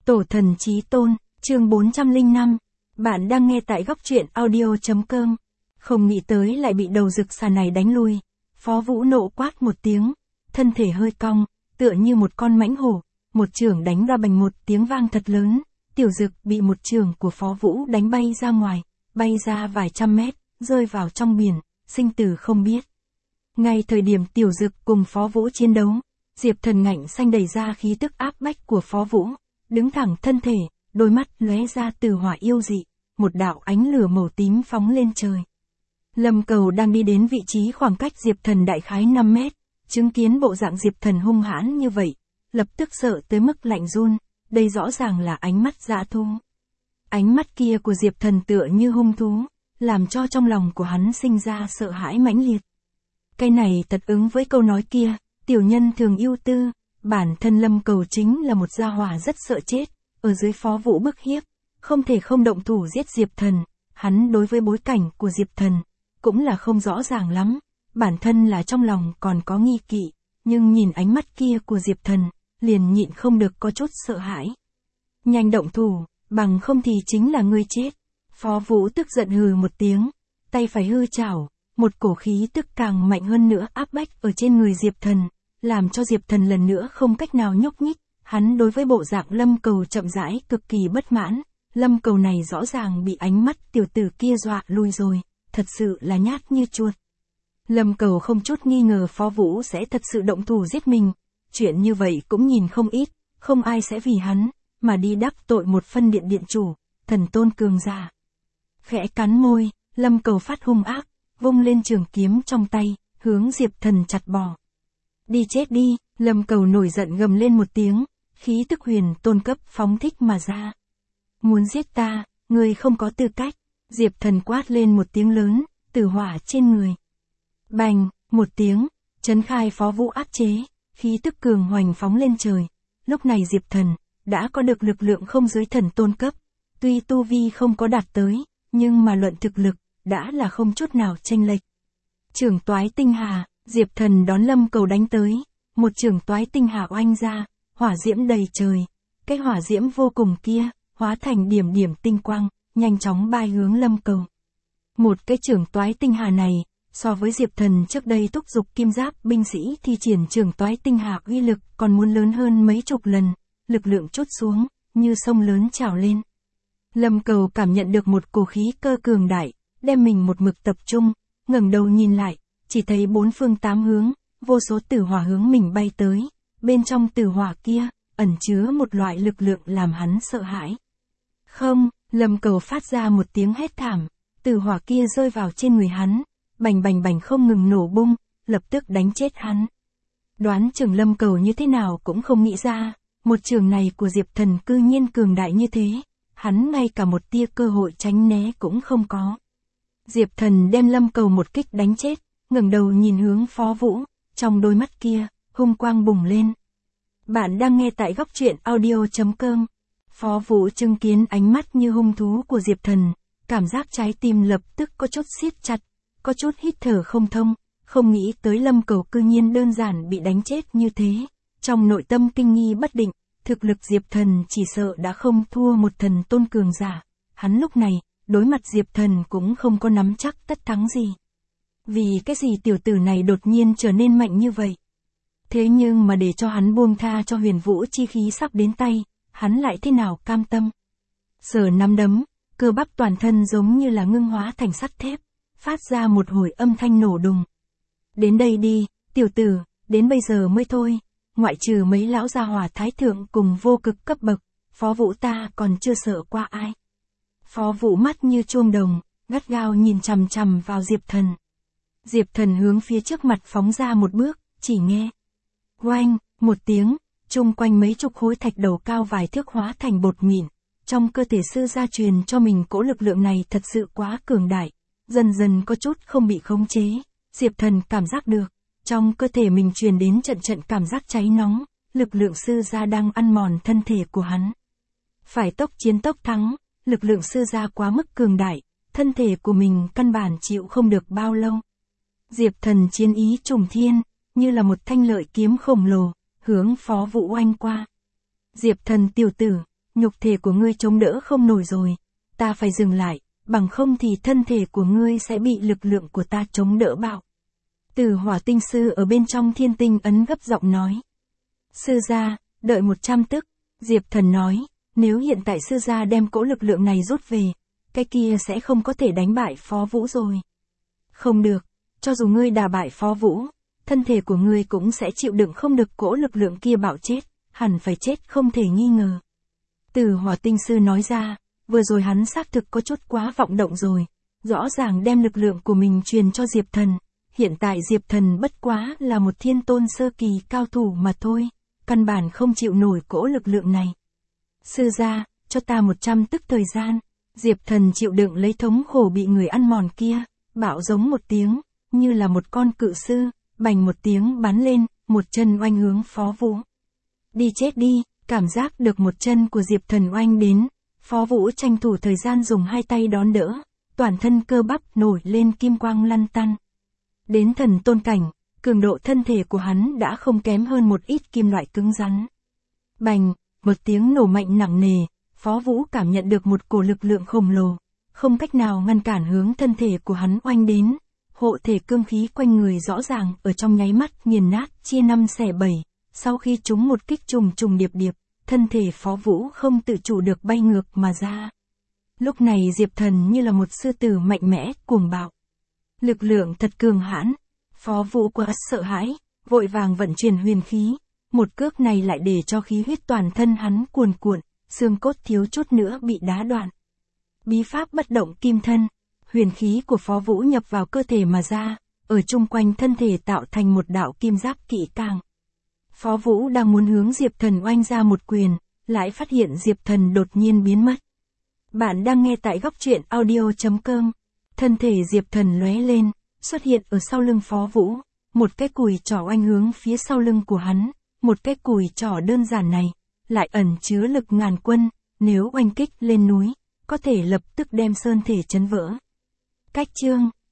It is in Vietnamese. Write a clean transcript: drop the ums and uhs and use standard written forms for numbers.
Tổ thần chí tôn, chương 405. Bạn đang nghe tại góc truyện audio.com. Không nghĩ tới lại bị đầu rực xà này đánh lui. Phó Vũ nộ quát một tiếng, thân thể hơi cong, tựa như một con mãnh hổ, một chưởng đánh ra bành một tiếng vang thật lớn. Tiểu Dực bị một chưởng của Phó Vũ đánh bay ra ngoài, bay ra vài trăm mét, rơi vào trong biển, sinh tử không biết. Ngay thời điểm Tiểu Dực cùng Phó Vũ chiến đấu, Diệp Thần ngạnh xanh đẩy ra khí tức áp bách của Phó Vũ, đứng thẳng thân thể, đôi mắt lóe ra từ hỏa yêu dị, một đạo ánh lửa màu tím phóng lên trời. Lâm Cầu đang đi đến vị trí khoảng cách Diệp Thần đại khái 5 mét, chứng kiến bộ dạng Diệp Thần hung hãn như vậy, lập tức sợ tới mức lạnh run, đây rõ ràng là ánh mắt dã thú. Ánh mắt kia của Diệp Thần tựa như hung thú, làm cho trong lòng của hắn sinh ra sợ hãi mãnh liệt. Cái này tật ứng với câu nói kia, tiểu nhân thường ưu tư, bản thân Lâm Cầu chính là một gia hỏa rất sợ chết, ở dưới Phó Vũ bức hiếp, không thể không động thủ giết Diệp Thần, hắn đối với bối cảnh của Diệp Thần, cũng là không rõ ràng lắm, bản thân là trong lòng còn có nghi kỵ, nhưng nhìn ánh mắt kia của Diệp Thần, liền nhịn không được có chút sợ hãi. Nhanh động thủ, bằng không thì chính là ngươi chết. Phó Vũ tức giận hừ một tiếng, tay phải hư chảo, một cổ khí tức càng mạnh hơn nữa áp bách ở trên người Diệp Thần, làm cho Diệp Thần lần nữa không cách nào nhúc nhích. Hắn đối với bộ dạng Lâm Cầu chậm rãi cực kỳ bất mãn, Lâm Cầu này rõ ràng bị ánh mắt tiểu tử kia dọa lui rồi, thật sự là nhát như chuột. Lâm Cầu không chút nghi ngờ Phó Vũ sẽ thật sự động thủ giết mình, chuyện như vậy cũng nhìn không ít, không ai sẽ vì hắn, mà đi đắc tội một phân điện điện chủ, thần tôn cường giả. Khẽ cắn môi, Lâm Cầu phát hung ác, vung lên trường kiếm trong tay, hướng Diệp Thần chặt bỏ. Đi chết đi, Lâm Cầu nổi giận gầm lên một tiếng, khí tức huyền tôn cấp phóng thích mà ra. Muốn giết ta, ngươi không có tư cách. Diệp Thần quát lên một tiếng lớn, tử hỏa trên người. Bành, một tiếng, trấn khai Phó Vũ áp chế, khí tức cường hoành phóng lên trời. Lúc này Diệp Thần đã có được lực lượng không dưới thần tôn cấp, tuy tu vi không có đạt tới, nhưng mà luận thực lực đã là không chút nào chênh lệch. Chưởng toái tinh hà, Diệp Thần đón Lâm Cầu đánh tới, một chưởng toái tinh hà oanh ra, hỏa diễm đầy trời. Cái hỏa diễm vô cùng kia, hóa thành điểm điểm tinh quang, nhanh chóng bay hướng Lâm Cầu. Một cái chưởng toái tinh hà này, so với Diệp Thần trước đây thúc giục kim giáp binh sĩ thi triển chưởng toái tinh hà uy lực còn muốn lớn hơn mấy chục lần, lực lượng trút xuống, như sông lớn trào lên. Lâm Cầu cảm nhận được một cổ khí cơ cường đại, đem mình một mực tập trung, ngẩng đầu nhìn lại, chỉ thấy bốn phương tám hướng, vô số tử hỏa hướng mình bay tới, bên trong tử hỏa kia, ẩn chứa một loại lực lượng làm hắn sợ hãi. Không, Lâm Cầu phát ra một tiếng hét thảm, tử hỏa kia rơi vào trên người hắn, bành bành bành không ngừng nổ bung, lập tức đánh chết hắn. Đoán chừng Lâm Cầu như thế nào cũng không nghĩ ra, một trường này của Diệp Thần cư nhiên cường đại như thế, hắn ngay cả một tia cơ hội tránh né cũng không có. Diệp Thần đem Lâm Cầu một kích đánh chết, ngẩng đầu nhìn hướng Phó Vũ, trong đôi mắt kia, hung quang bùng lên. Bạn đang nghe tại góc truyện audio.com. Phó Vũ chứng kiến ánh mắt như hung thú của Diệp Thần, cảm giác trái tim lập tức có chút siết chặt, có chút hít thở không thông, không nghĩ tới Lâm Cầu cư nhiên đơn giản bị đánh chết như thế. Trong nội tâm kinh nghi bất định, thực lực Diệp Thần chỉ sợ đã không thua một thần tôn cường giả. Hắn lúc này, đối mặt Diệp Thần cũng không có nắm chắc tất thắng gì. Vì cái gì tiểu tử này đột nhiên trở nên mạnh như vậy? Thế nhưng mà để cho hắn buông tha cho huyền vũ chi khí sắp đến tay, hắn lại thế nào cam tâm? Sờ nắm đấm, cơ bắp toàn thân giống như là ngưng hóa thành sắt thép, phát ra một hồi âm thanh nổ đùng. Đến đây đi, tiểu tử, đến bây giờ mới thôi, ngoại trừ mấy lão gia hỏa thái thượng cùng vô cực cấp bậc, Phó Vũ ta còn chưa sợ qua ai. Phó Vũ mắt như chuông đồng, gắt gao nhìn chằm chằm vào Diệp Thần. Diệp Thần hướng phía trước mặt phóng ra một bước, chỉ nghe oanh, một tiếng, chung quanh mấy chục khối thạch đầu cao vài thước hóa thành bột mịn. Trong cơ thể sư gia truyền cho mình cỗ lực lượng này thật sự quá cường đại, dần dần có chút không bị khống chế. Diệp Thần cảm giác được, trong cơ thể mình truyền đến trận trận cảm giác cháy nóng, lực lượng sư gia đang ăn mòn thân thể của hắn. Phải tốc chiến tốc thắng, lực lượng sư gia quá mức cường đại, thân thể của mình căn bản chịu không được bao lâu. Diệp Thần chiến ý trùng thiên, như là một thanh lợi kiếm khổng lồ, hướng Phó Vũ oanh qua. Diệp Thần tiểu tử, nhục thể của ngươi chống đỡ không nổi rồi, ta phải dừng lại, bằng không thì thân thể của ngươi sẽ bị lực lượng của ta chống đỡ bạo. Từ Hỏa Tinh Sư ở bên trong Thiên Tinh Ấn gấp giọng nói. Sư gia, đợi 100 tức, Diệp Thần nói, nếu hiện tại sư gia đem cỗ lực lượng này rút về, cái kia sẽ không có thể đánh bại Phó Vũ rồi. Không được, cho dù ngươi đả bại Phó Vũ, thân thể của ngươi cũng sẽ chịu đựng không được cỗ lực lượng kia bạo chết, hẳn phải chết không thể nghi ngờ. Từ Hỏa Tinh Sư nói ra, vừa rồi hắn xác thực có chút quá vọng động rồi, rõ ràng đem lực lượng của mình truyền cho Diệp Thần, hiện tại Diệp Thần bất quá là một thiên tôn sơ kỳ cao thủ mà thôi, căn bản không chịu nổi cỗ lực lượng này. Sư gia, cho ta 100 tức thời gian, Diệp Thần chịu đựng lấy thống khổ bị người ăn mòn kia, bạo giống một tiếng, như là một con cự sư, bành một tiếng bắn lên, một chân oanh hướng Phó Vũ. Đi chết đi, cảm giác được một chân của Diệp Thần oanh đến, Phó Vũ tranh thủ thời gian dùng hai tay đón đỡ, toàn thân cơ bắp nổi lên kim quang lăn tăn. Đến thần tôn cảnh, cường độ thân thể của hắn đã không kém hơn một ít kim loại cứng rắn. Bành, một tiếng nổ mạnh nặng nề, Phó Vũ cảm nhận được một cổ lực lượng khổng lồ, không cách nào ngăn cản hướng thân thể của hắn oanh đến, hộ thể cương khí quanh người rõ ràng ở trong nháy mắt nghiền nát chia 5 xẻ 7, sau khi chúng một kích trùng trùng điệp điệp, thân thể Phó Vũ không tự chủ được bay ngược mà ra. Lúc này Diệp Thần như là một sư tử mạnh mẽ, cuồng bạo. Lực lượng thật cường hãn, Phó Vũ quá sợ hãi, vội vàng vận chuyển huyền khí, một cước này lại để cho khí huyết toàn thân hắn cuồn cuộn, xương cốt thiếu chút nữa bị đá đoạn. Bí pháp bất động kim thân, huyền khí của Phó Vũ nhập vào cơ thể mà ra, ở chung quanh thân thể tạo thành một đạo kim giáp kỵ càng. Phó Vũ đang muốn hướng Diệp Thần oanh ra một quyền, lại phát hiện Diệp Thần đột nhiên biến mất. Bạn đang nghe tại góc truyện audio.com. Thân thể Diệp Thần lóe lên, xuất hiện ở sau lưng Phó Vũ, một cái cùi trỏ oanh hướng phía sau lưng của hắn, một cái cùi trỏ đơn giản này, lại ẩn chứa lực ngàn quân, nếu oanh kích lên núi, có thể lập tức đem sơn thể chấn vỡ. Cách chương